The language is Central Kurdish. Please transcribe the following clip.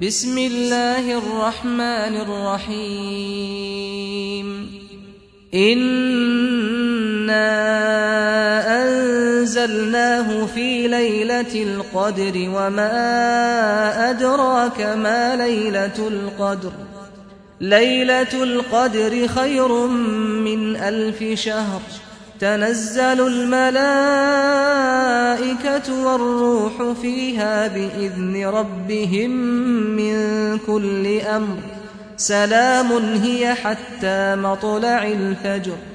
بسم الله الرحمن الرحيم إنا أنزلناه في ليلة القدر وما أدراك ما ليلة القدر ليلة القدر خير من 1000 شهر تنزل الملائكة والروح فيها بإذن ربهم من كل أمر سلام هي حتى مطلع الفجر